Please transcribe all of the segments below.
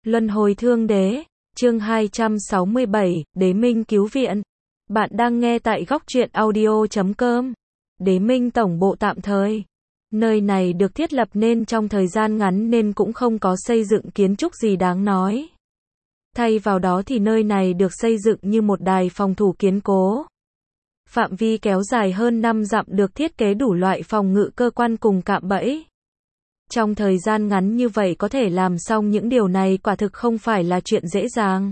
Luân hồi thương đế, chương 267, Đế Minh cứu viện. Bạn đang nghe tại góc truyện audio.com. Đế Minh tổng bộ tạm thời. Nơi này được thiết lập nên trong thời gian ngắn nên cũng không có xây dựng kiến trúc gì đáng nói. Thay vào đó thì nơi này được xây dựng như một đài phòng thủ kiên cố. Phạm vi kéo dài hơn 5 dặm được thiết kế đủ loại phòng ngự cơ quan cùng cạm bẫy. Trong thời gian ngắn như vậy có thể làm xong những điều này quả thực không phải là chuyện dễ dàng.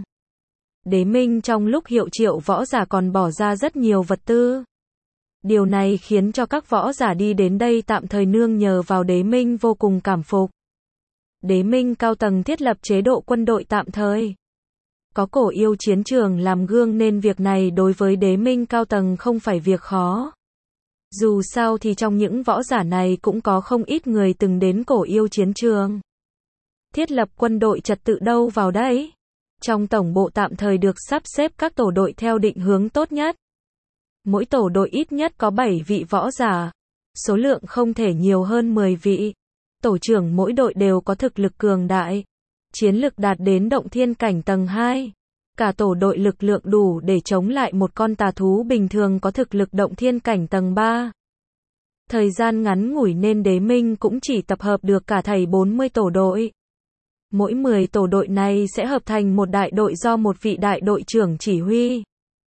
Đế Minh trong lúc hiệu triệu võ giả còn bỏ ra rất nhiều vật tư. Điều này khiến cho các võ giả đi đến đây tạm thời nương nhờ vào Đế Minh vô cùng cảm phục. Đế Minh cao tầng thiết lập chế độ quân đội tạm thời. Có cổ yêu chiến trường làm gương nên việc này đối với Đế Minh cao tầng không phải việc khó. Dù sao thì trong những võ giả này cũng có không ít người từng đến cổ yêu chiến trường. Thiết lập quân đội trật tự đâu vào đấy. Trong tổng bộ tạm thời được sắp xếp các tổ đội theo định hướng tốt nhất. Mỗi tổ đội ít nhất có 7 vị võ giả. Số lượng không thể nhiều hơn 10 vị. Tổ trưởng mỗi đội đều có thực lực cường đại. Chiến lực đạt đến động thiên cảnh tầng 2. Cả tổ đội lực lượng đủ để chống lại một con tà thú bình thường có thực lực động thiên cảnh tầng 3. Thời gian ngắn ngủi nên Đế Minh cũng chỉ tập hợp được cả thảy 40 tổ đội. Mỗi 10 tổ đội này sẽ hợp thành một đại đội do một vị đại đội trưởng chỉ huy.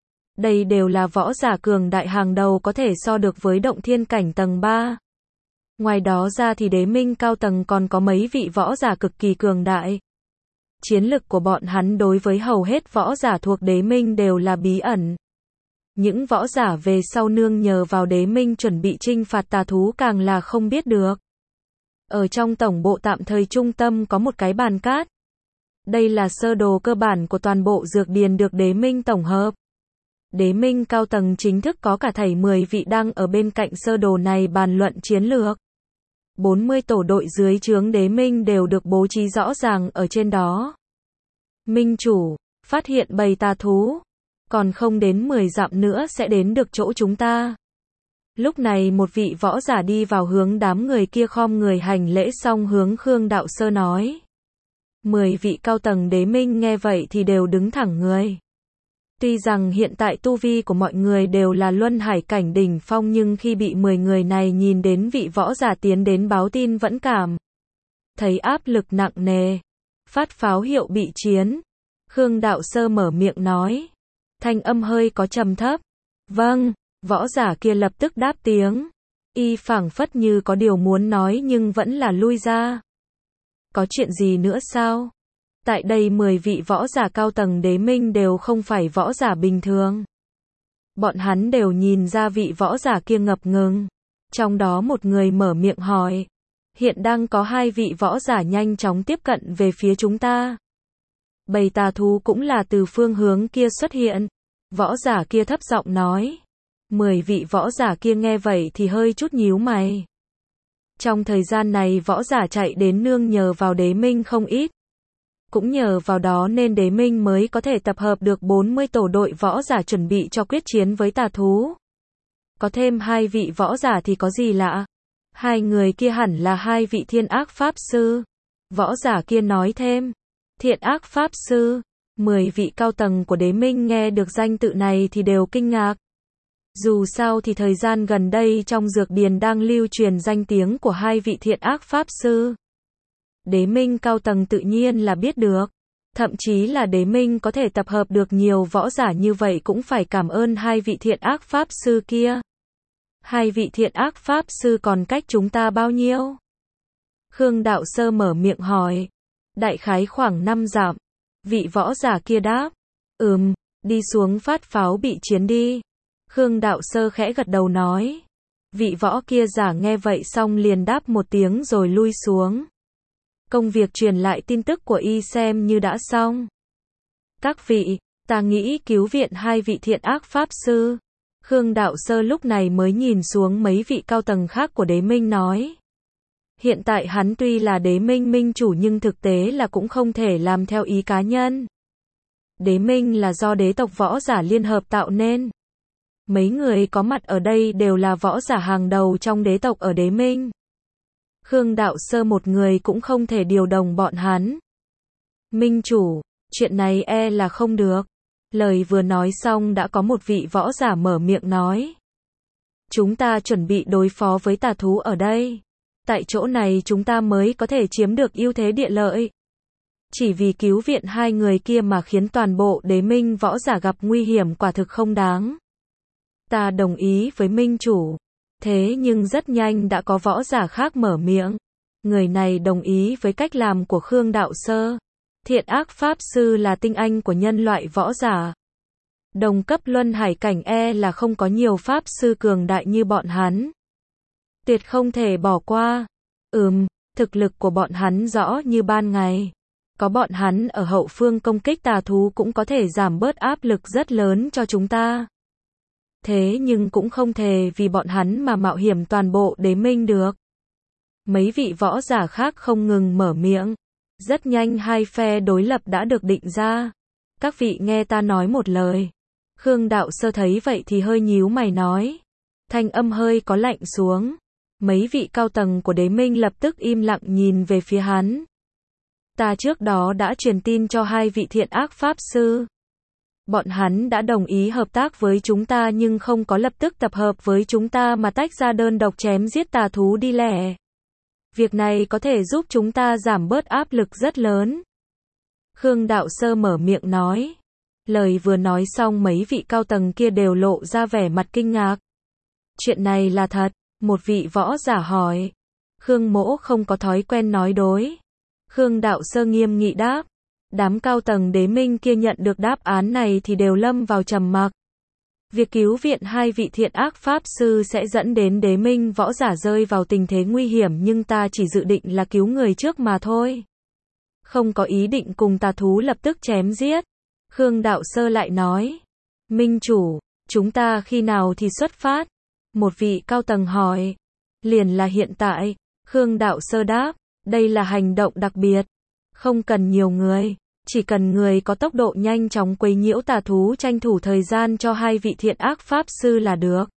Đây đều là võ giả cường đại hàng đầu có thể so được với động thiên cảnh tầng 3. Ngoài đó ra thì Đế Minh cao tầng còn có mấy vị võ giả cực kỳ cường đại. Chiến lực của bọn hắn đối với hầu hết võ giả thuộc Đế Minh đều là bí ẩn. Những võ giả về sau nương nhờ vào Đế Minh chuẩn bị trinh phạt tà thú càng là không biết được. Ở trong tổng bộ tạm thời trung tâm có một cái bàn cát. Đây là sơ đồ cơ bản của toàn bộ dược điền được Đế Minh tổng hợp. Đế Minh cao tầng chính thức có cả thảy 10 vị đang ở bên cạnh sơ đồ này bàn luận chiến lược. 40 tổ đội dưới trướng Đế Minh đều được bố trí rõ ràng ở trên đó. Minh chủ, phát hiện bầy tà thú. Còn không đến 10 dặm nữa sẽ đến được chỗ chúng ta. Lúc này một vị võ giả đi vào hướng đám người kia khom người hành lễ xong hướng Khương Đạo Sơ nói. 10 vị cao tầng Đế Minh nghe vậy thì đều đứng thẳng người. Tuy rằng hiện tại tu vi của mọi người đều là luân hải cảnh đỉnh phong nhưng khi bị 10 người này nhìn đến vị võ giả tiến đến báo tin vẫn cảm thấy áp lực nặng nề. Phát pháo hiệu bị chiến. Khương Đạo Sơ mở miệng nói. Thanh âm hơi có trầm thấp. Vâng, võ giả kia lập tức đáp tiếng. Y phảng phất như có điều muốn nói nhưng vẫn là lui ra. Có chuyện gì nữa sao? Tại đây 10 vị võ giả cao tầng Đế Minh đều không phải võ giả bình thường. Bọn hắn đều nhìn ra vị võ giả kia ngập ngừng. Trong đó một người mở miệng hỏi. Hiện đang có 2 vị võ giả nhanh chóng tiếp cận về phía chúng ta. Bầy tà thú cũng là từ phương hướng kia xuất hiện. Võ giả kia thấp giọng nói. 10 vị võ giả kia nghe vậy thì hơi chút nhíu mày. Trong thời gian này võ giả chạy đến nương nhờ vào Đế Minh không ít. Cũng nhờ vào đó nên Đế Minh mới có thể tập hợp được 40 tổ đội võ giả chuẩn bị cho quyết chiến với tà thú. Có thêm 2 vị võ giả thì có gì lạ. 2 người kia hẳn là 2 vị thiên ác pháp sư. Võ giả kia nói thêm. Thiện ác pháp sư. 10 vị cao tầng của Đế Minh nghe được danh tự này thì đều kinh ngạc. Dù sao thì thời gian gần đây trong dược điền đang lưu truyền danh tiếng của 2 vị thiện ác pháp sư. Đế Minh cao tầng tự nhiên là biết được. Thậm chí là Đế Minh có thể tập hợp được nhiều võ giả như vậy cũng phải cảm ơn 2 vị thiện ác pháp sư kia. 2 vị thiện ác pháp sư còn cách chúng ta bao nhiêu? Khương Đạo Sơ mở miệng hỏi. Đại khái khoảng 5 dặm. Vị võ giả kia đáp. Đi xuống phát pháo bị chiến đi. Khương Đạo Sơ khẽ gật đầu nói. Vị võ kia giả nghe vậy xong liền đáp một tiếng rồi lui xuống. Công việc truyền lại tin tức của y xem như đã xong. Các vị, ta nghĩ cứu viện 2 vị thiện ác pháp sư. Khương Đạo Sơ lúc này mới nhìn xuống mấy vị cao tầng khác của Đế Minh nói. Hiện tại hắn tuy là Đế Minh minh chủ nhưng thực tế là cũng không thể làm theo ý cá nhân. Đế Minh là do đế tộc võ giả liên hợp tạo nên. Mấy người có mặt ở đây đều là võ giả hàng đầu trong đế tộc ở Đế Minh. Khương Đạo Sơ một người cũng không thể điều động bọn hắn. Minh chủ, chuyện này e là không được. Lời vừa nói xong đã có một vị võ giả mở miệng nói. Chúng ta chuẩn bị đối phó với tà thú ở đây. Tại chỗ này chúng ta mới có thể chiếm được ưu thế địa lợi. Chỉ vì cứu viện hai người kia mà khiến toàn bộ đế minh võ giả gặp nguy hiểm quả thực không đáng. Ta đồng ý với minh chủ. Thế nhưng rất nhanh đã có võ giả khác mở miệng. Người này đồng ý với cách làm của Khương Đạo Sơ. Thiện ác pháp sư là tinh anh của nhân loại võ giả. Đồng cấp luân hải cảnh e là không có nhiều pháp sư cường đại như bọn hắn. Tuyệt không thể bỏ qua. Thực lực của bọn hắn rõ như ban ngày. Có bọn hắn ở hậu phương công kích tà thú cũng có thể giảm bớt áp lực rất lớn cho chúng ta. Thế nhưng cũng không thể vì bọn hắn mà mạo hiểm toàn bộ đế minh được. Mấy vị võ giả khác không ngừng mở miệng. Rất nhanh hai phe đối lập đã được định ra. Các vị nghe ta nói một lời. Khương Đạo Sơ thấy vậy thì hơi nhíu mày nói. Thanh âm hơi có lạnh xuống. Mấy vị cao tầng của đế minh lập tức im lặng nhìn về phía hắn. Ta trước đó đã truyền tin cho hai vị thiện ác pháp sư. Bọn hắn đã đồng ý hợp tác với chúng ta nhưng không có lập tức tập hợp với chúng ta mà tách ra đơn độc chém giết tà thú đi lẻ. Việc này có thể giúp chúng ta giảm bớt áp lực rất lớn. Khương Đạo Sơ mở miệng nói. Lời vừa nói xong mấy vị cao tầng kia đều lộ ra vẻ mặt kinh ngạc. Chuyện này là thật, một vị võ giả hỏi. Khương Mỗ không có thói quen nói dối. Khương Đạo Sơ nghiêm nghị đáp. Đám cao tầng đế minh kia nhận được đáp án này thì đều lâm vào trầm mặc. Việc cứu viện hai vị thiện ác pháp sư sẽ dẫn đến đế minh võ giả rơi vào tình thế nguy hiểm nhưng ta chỉ dự định là cứu người trước mà thôi. Không có ý định cùng tà thú lập tức chém giết. Khương Đạo Sơ lại nói. Minh chủ, chúng ta khi nào thì xuất phát? Một vị cao tầng hỏi. Liền là hiện tại. Khương Đạo Sơ đáp. Đây là hành động đặc biệt. Không cần nhiều người. Chỉ cần người có tốc độ nhanh chóng quấy nhiễu tà thú tranh thủ thời gian cho hai vị thiện ác pháp sư là được.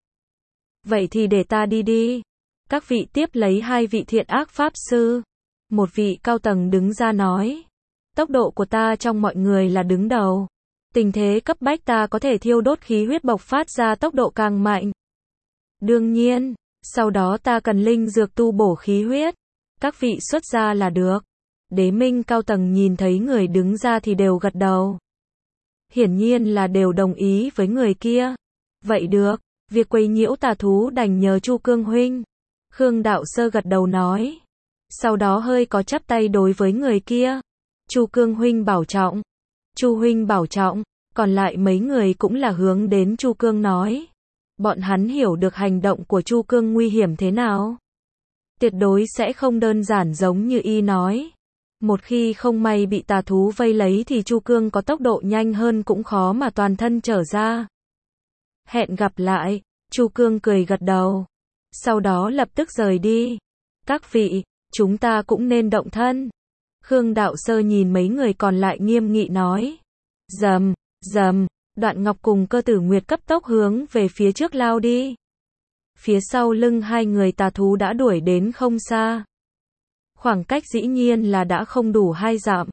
Vậy thì để ta đi đi. Các vị tiếp lấy hai vị thiện ác pháp sư. Một vị cao tầng đứng ra nói. Tốc độ của ta trong mọi người là đứng đầu. Tình thế cấp bách ta có thể thiêu đốt khí huyết bộc phát ra tốc độ càng mạnh. Đương nhiên, sau đó ta cần linh dược tu bổ khí huyết. Các vị xuất ra là được. Đế minh cao tầng nhìn thấy người đứng ra thì đều gật đầu. Hiển nhiên là đều đồng ý với người kia. Vậy được, việc quấy nhiễu tà thú đành nhờ Chu Cương huynh. Khương Đạo Sơ gật đầu nói. Sau đó hơi có chắp tay đối với người kia. Chu Cương huynh bảo trọng. Chu huynh bảo trọng. Còn lại mấy người cũng là hướng đến Chu Cương nói. Bọn hắn hiểu được hành động của Chu Cương nguy hiểm thế nào. Tuyệt đối sẽ không đơn giản giống như y nói. Một khi không may bị tà thú vây lấy thì Chu Cương có tốc độ nhanh hơn cũng khó mà toàn thân trở ra. Hẹn gặp lại. Chu Cương cười gật đầu. Sau đó lập tức rời đi. Các vị, chúng ta cũng nên động thân. Khương Đạo Sơ nhìn mấy người còn lại nghiêm nghị nói. Rầm, rầm, Đoạn Ngọc cùng Cơ Tử Nguyệt cấp tốc hướng về phía trước lao đi. Phía sau lưng hai người tà thú đã đuổi đến không xa. Khoảng cách dĩ nhiên là đã không đủ 2 dặm.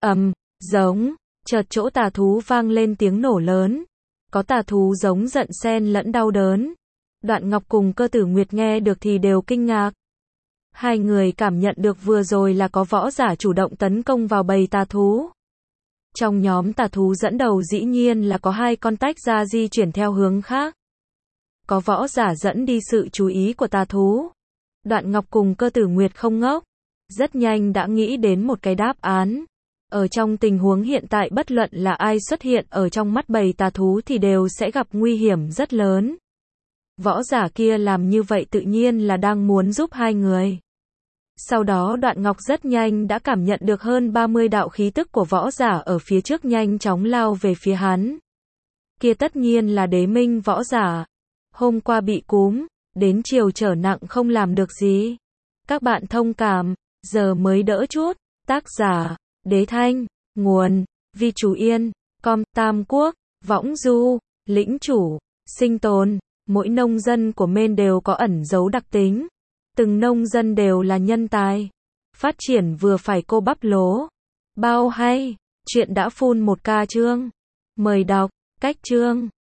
Giống, chợt chỗ tà thú vang lên tiếng nổ lớn. Có tà thú giống giận xen lẫn đau đớn. Đoạn Ngọc cùng Cơ Tử Nguyệt nghe được thì đều kinh ngạc. Hai người cảm nhận được vừa rồi là có võ giả chủ động tấn công vào bầy tà thú. Trong nhóm tà thú dẫn đầu dĩ nhiên là có 2 con tách ra di chuyển theo hướng khác. Có võ giả dẫn đi sự chú ý của tà thú. Đoạn Ngọc cùng Cơ Tử Nguyệt không ngốc. Rất nhanh đã nghĩ đến một cái đáp án. Ở trong tình huống hiện tại bất luận là ai xuất hiện ở trong mắt bầy tà thú thì đều sẽ gặp nguy hiểm rất lớn. Võ giả kia làm như vậy tự nhiên là đang muốn giúp hai người. Sau đó Đoạn Ngọc rất nhanh đã cảm nhận được hơn 30 đạo khí tức của võ giả ở phía trước nhanh chóng lao về phía hắn. Kia tất nhiên là đế minh võ giả. Hôm qua bị cúm, đến chiều trở nặng không làm được gì. Các bạn thông cảm, giờ mới đỡ chút. Tác giả, Đế Thanh, nguồn, Vi Chú Yên, Com, Tam Quốc, Võng Du, Lĩnh Chủ, Sinh Tồn. Mỗi nông dân của Maine đều có ẩn dấu đặc tính. Từng nông dân đều là nhân tài. Phát triển vừa phải cô bắp lố. Bao hay, chuyện đã full 1k chương. Mời đọc, cách chương.